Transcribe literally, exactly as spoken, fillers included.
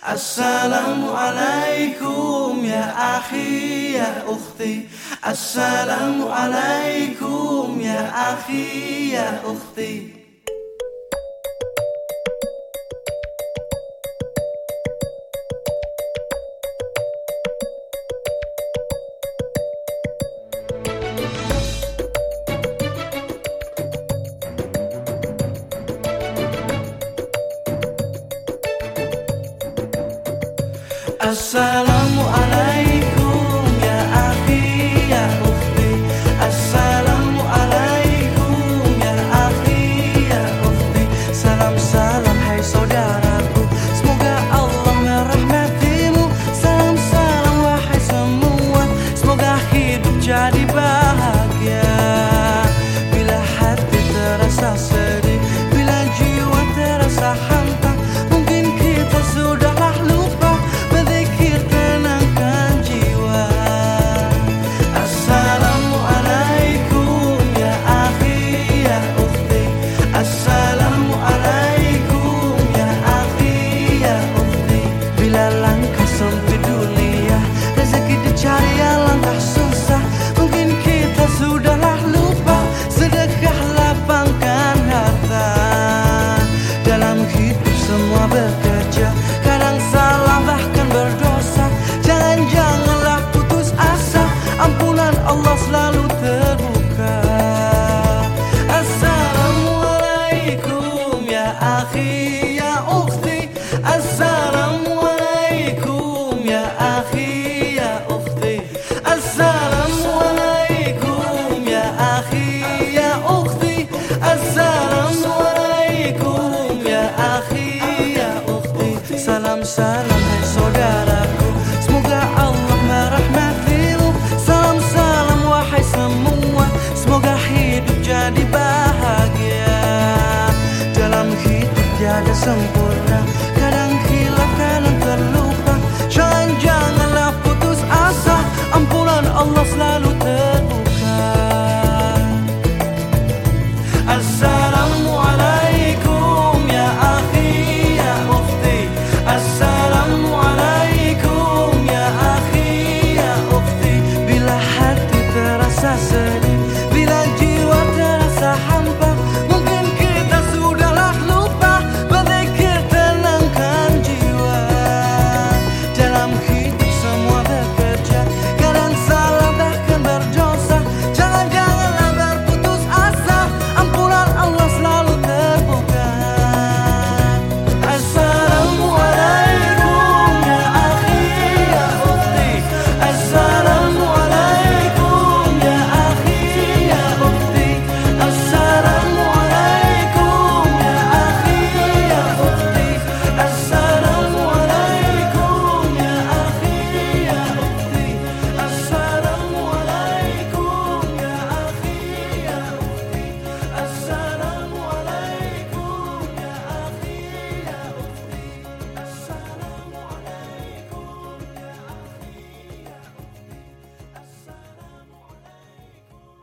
Assalamualaikum ya akhi ya ukhti. Assalamualaikum ya akhi ya ukhti. Assalamualaikum ya akhi ya ukhti. Assalamualaikum ya akhi ya ukhti. Salam salam hai saudaraku, semoga Allah merahmatimu. Salam salam wahai semua, semoga hidup jadi bahagia. Bila hati terasa sedih, bila jiwa terasa hantam, mungkin kita sudahlah lupa berzikir tenangkan jiwa. Assalamualaikum ya akhi ya ukhti. Assalamualaikum ya akhi ya ukhti. Bila langkah sempit dunia, rezeki dicari alangkah susah, mungkin kita sudahlah lupa sedekah lapangkan harta. Dalam hidup semua bekerja, kadang salah bahkan berdosa. Jangan-janganlah putus asa, ampunan Allah selalu terbuka. Assalamualaikum ya akhi ya ukhti. Assalamualaikum ya akhi ya ukhti. Assalamualaikum ya akhi ya ukhti. Assalamualaikum ya akhi ya ukhti. Salam salam hai saudaraku, semoga Allah merahmatimu. Salam salam wahai semua, semoga hidup jadi bahagia. Dalam hidup tiada sempurna,